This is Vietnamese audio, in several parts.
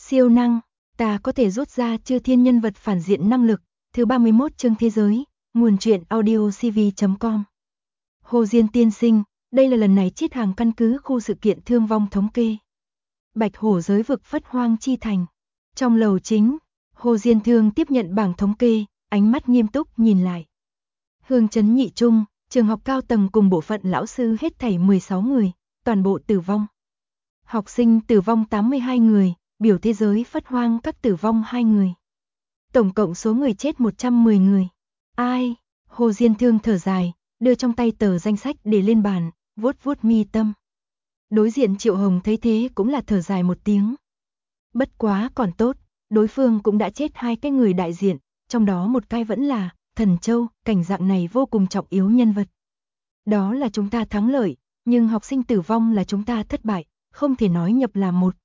Siêu năng, ta có thể rút ra chư thiên nhân vật phản diện năng lực. Thứ 31 chương thế giới, nguồn truyện audio cv.com. Hồ Diên tiên sinh, đây là lần này chiết hàng căn cứ khu sự kiện thương vong thống kê. Bạch Hổ giới vực Phất Hoang chi thành. Trong lầu chính, Hồ Diên Thương tiếp nhận bảng thống kê, ánh mắt nghiêm túc nhìn lại. Hương trấn nhị trung, trường học cao tầng cùng bộ phận lão sư hết thảy 16 người, toàn bộ tử vong. Học sinh tử vong 82 người, biểu thế giới Phất Hoang các tử vong 2 người. Tổng cộng số người chết 110 người. Ai? Hồ Diên Thương thở dài, đưa trong tay tờ danh sách để lên bàn, vuốt vuốt mi tâm. Đối diện Triệu Hồng thấy thế cũng là thở dài một tiếng. Bất quá còn tốt, đối phương cũng đã chết 2 cái người đại diện, trong đó một cái vẫn là Thần Châu, cảnh dạng này vô cùng trọng yếu nhân vật. Đó là chúng ta thắng lợi, nhưng học sinh tử vong là chúng ta thất bại, không thể nói nhập là một.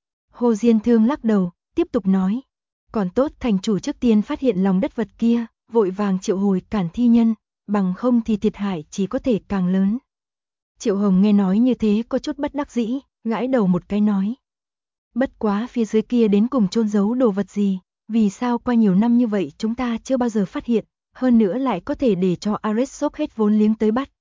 Hồ Diên Thương lắc đầu, tiếp tục nói. Còn tốt thành chủ trước tiên phát hiện lòng đất vật kia, vội vàng triệu hồi cản thi nhân, bằng không thì thiệt hại chỉ có thể càng lớn. Triệu Hồng nghe nói như thế có chút bất đắc dĩ, gãi đầu một cái nói. Bất quá phía dưới kia đến cùng chôn giấu đồ vật gì, vì sao qua nhiều năm như vậy chúng ta chưa bao giờ phát hiện, hơn nữa lại có thể để cho Ares sốc hết vốn liếng tới bắt.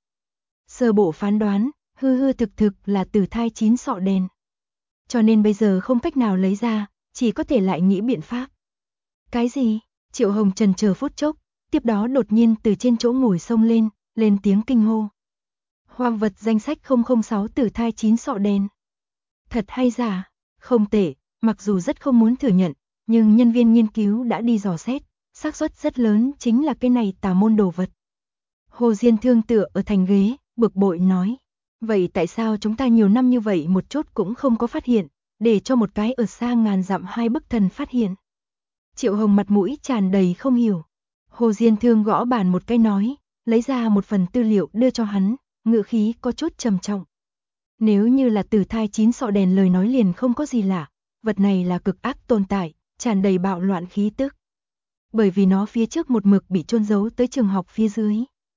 Sơ bộ phán đoán, hư thực là tử thai 9 sọ đèn. Cho nên bây giờ không cách nào lấy ra, chỉ có thể lại nghĩ biện pháp. Cái gì? Triệu Hồng chần chờ phút chốc, tiếp đó đột nhiên từ trên chỗ ngồi xông lên tiếng kinh hô. Hoang vật danh sách 006 tử thai 9 sọ đen. Thật hay giả? Không tệ, mặc dù rất không muốn thừa nhận, nhưng nhân viên nghiên cứu đã đi dò xét, xác suất rất lớn chính là cái này tà môn đồ vật. Hồ Diên Thương tựa ở thành ghế, bực bội nói. Vậy tại sao chúng ta nhiều năm như vậy một chút cũng không có phát hiện, để cho một cái ở xa ngàn dặm 2 bức thần phát hiện? Triệu Hồng mặt mũi tràn đầy không hiểu. Hồ Diên Thương gõ bàn một cái nói, lấy ra một phần tư liệu đưa cho hắn, ngữ khí có chút trầm trọng. Nếu như là tử thai 9 sọ đèn lời nói liền không có gì lạ, vật này là cực ác tồn tại, tràn đầy bạo loạn khí tức. Bởi vì nó phía trước một mực bị chôn giấu tới trường học phía dưới.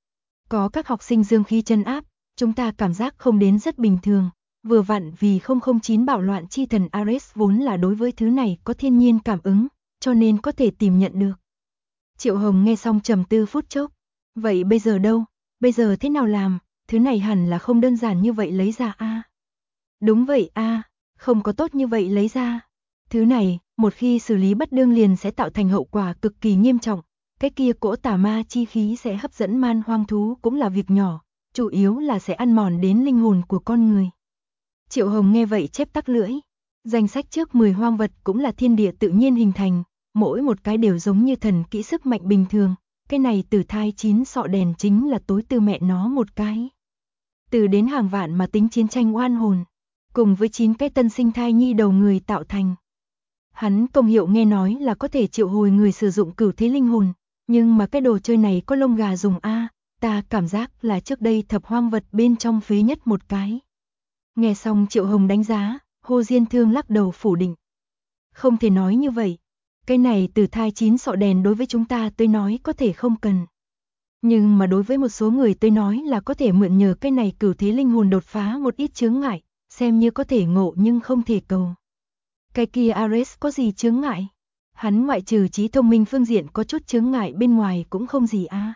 Có các học sinh dương khí trấn áp, chúng ta cảm giác không đến rất bình thường, vừa vặn vì 009 bạo loạn chi thần Ares vốn là đối với thứ này có thiên nhiên cảm ứng, cho nên có thể tìm nhận được. Triệu Hồng nghe xong trầm tư phút chốc. Vậy bây giờ đâu? Bây giờ thế nào làm? Thứ này hẳn là không đơn giản như vậy lấy ra a. Đúng vậy a, không có tốt như vậy lấy ra. Thứ này, một khi xử lý bất đương liền sẽ tạo thành hậu quả cực kỳ nghiêm trọng. Cái kia cỗ tà ma chi khí sẽ hấp dẫn man hoang thú cũng là việc nhỏ, chủ yếu là sẽ ăn mòn đến linh hồn của con người. Triệu Hồng nghe vậy chép tắc lưỡi. Danh sách trước 10 hoang vật cũng là thiên địa tự nhiên hình thành, mỗi một cái đều giống như thần kỹ sức mạnh bình thường, cái này tử thai 9 sọ đèn chính là tối tư mẹ nó một cái. Từ đến hàng vạn mà tính chiến tranh oan hồn, cùng với 9 cái tân sinh thai nhi đầu người tạo thành. Hắn công hiệu nghe nói là có thể triệu hồi người sử dụng cửu thế linh hồn, nhưng mà cái đồ chơi này có lông gà dùng a, ta cảm giác là trước đây thập hoang vật bên trong phế nhất một cái. Nghe xong Triệu Hồng đánh giá, Hồ Diên Thương lắc đầu phủ định. Không thể nói như vậy. Cái này tử thai 9 sọ đèn đối với chúng ta tôi nói có thể không cần. Nhưng mà đối với một số người tôi nói là có thể mượn nhờ cái này cửu thế linh hồn đột phá một ít chướng ngại, xem như có thể ngộ nhưng không thể cầu. Cái kia Ares có gì chướng ngại? Hắn ngoại trừ trí thông minh phương diện có chút chướng ngại bên ngoài cũng không gì a.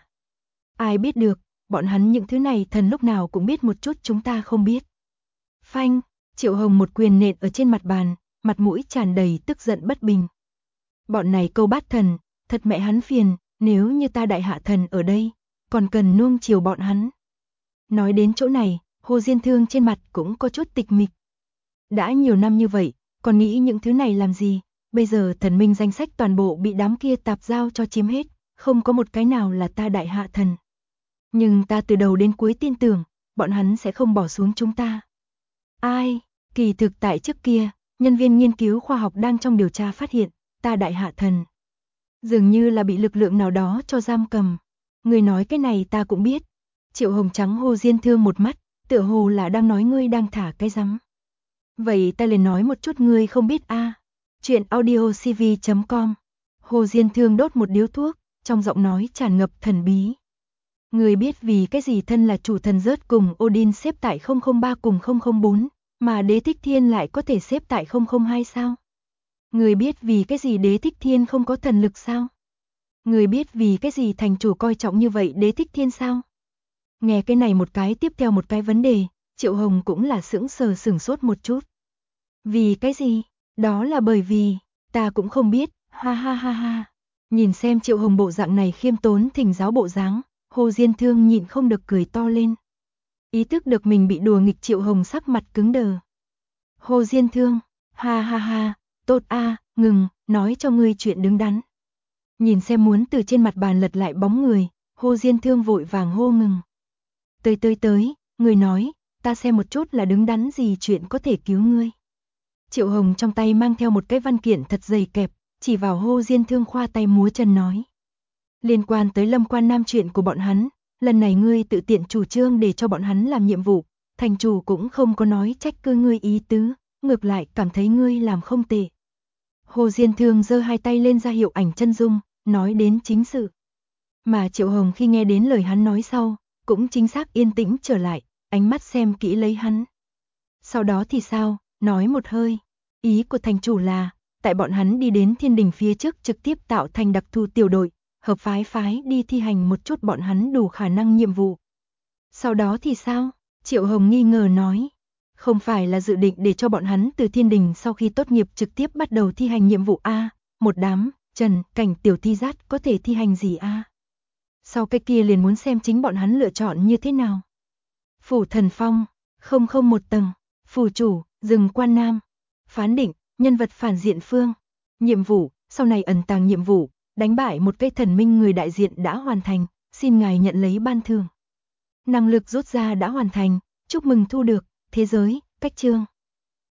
Ai biết được, bọn hắn những thứ này thần lúc nào cũng biết một chút chúng ta không biết. Phanh, Triệu Hồng một quyền nện ở trên mặt bàn, mặt mũi tràn đầy tức giận bất bình. Bọn này câu bát thần, thật mẹ hắn phiền, nếu như ta đại hạ thần ở đây, còn cần nuông chiều bọn hắn. Nói đến chỗ này, Hồ Diên Thương trên mặt cũng có chút tịch mịch. Đã nhiều năm như vậy, còn nghĩ những thứ này làm gì, bây giờ thần minh danh sách toàn bộ bị đám kia tạp giao cho chiếm hết, không có một cái nào là ta đại hạ thần. Nhưng ta từ đầu đến cuối tin tưởng, bọn hắn sẽ không bỏ xuống chúng ta. Ai, kỳ thực tại trước kia, nhân viên nghiên cứu khoa học đang trong điều tra phát hiện, ta đại hạ thần dường như là bị lực lượng nào đó cho giam cầm. Người nói cái này ta cũng biết. Triệu Hồng trắng Hồ Diên Thương một mắt, tựa hồ là đang nói ngươi đang thả cái rắm. Vậy ta liền nói một chút ngươi không biết a. Chuyện audio cv.com. Hồ Diên Thương đốt một điếu thuốc, trong giọng nói tràn ngập thần bí. Ngươi biết vì cái gì thân là chủ thần rớt cùng Odin xếp tại 003 cùng 004, mà Đế Thích Thiên lại có thể xếp tại 002 sao? Người biết vì cái gì Đế Thích Thiên không có thần lực sao? Người biết vì cái gì thành chủ coi trọng như vậy Đế Thích Thiên sao? Nghe cái này một cái tiếp theo một cái vấn đề, Triệu Hồng cũng là sửng sốt một chút. Vì cái gì? Đó là bởi vì, ta cũng không biết, ha ha ha ha. Nhìn xem Triệu Hồng bộ dạng này khiêm tốn thỉnh giáo bộ dáng, Hồ Diên Thương nhịn không được cười to lên. Ý thức được mình bị đùa nghịch Triệu Hồng sắc mặt cứng đờ. Hồ Diên Thương, ha ha ha, tốt a, ngừng, nói cho ngươi chuyện đứng đắn. Nhìn xem muốn từ trên mặt bàn lật lại bóng người, Hồ Diên Thương vội vàng hô ngừng. Tới, người nói, ta xem một chút là đứng đắn gì chuyện có thể cứu ngươi. Triệu Hồng trong tay mang theo một cái văn kiện thật dày kẹp, chỉ vào Hồ Diên Thương khoa tay múa chân nói. Liên quan tới Lâm Quan Nam chuyện của bọn hắn, lần này ngươi tự tiện chủ trương để cho bọn hắn làm nhiệm vụ, thành chủ cũng không có nói trách cứ ngươi ý tứ, ngược lại cảm thấy ngươi làm không tệ. Hồ Diên Thương giơ hai tay lên ra hiệu ảnh chân dung, nói đến chính sự. Mà Triệu Hồng khi nghe đến lời hắn nói sau, cũng chính xác yên tĩnh trở lại, ánh mắt xem kỹ lấy hắn. Sau đó thì sao, nói một hơi, ý của thành chủ là, tại bọn hắn đi đến thiên đình phía trước trực tiếp tạo thành đặc thù tiểu đội, hợp phái đi thi hành một chút bọn hắn đủ khả năng nhiệm vụ. Sau đó thì sao? Triệu Hồng nghi ngờ nói. Không phải là dự định để cho bọn hắn từ thiên đình sau khi tốt nghiệp trực tiếp bắt đầu thi hành nhiệm vụ A, một đám, Trần, Cảnh tiểu thi rát có thể thi hành gì A. Sau cái kia liền muốn xem chính bọn hắn lựa chọn như thế nào. Phủ Thần Phong, 001 tầng, phủ chủ, rừng Quan Nam, phán định, nhân vật phản diện phương. Nhiệm vụ, sau này ẩn tàng nhiệm vụ, đánh bại một cây thần minh người đại diện đã hoàn thành, xin ngài nhận lấy ban thưởng. Năng lực rút ra đã hoàn thành, chúc mừng thu được, thế giới, cách chương.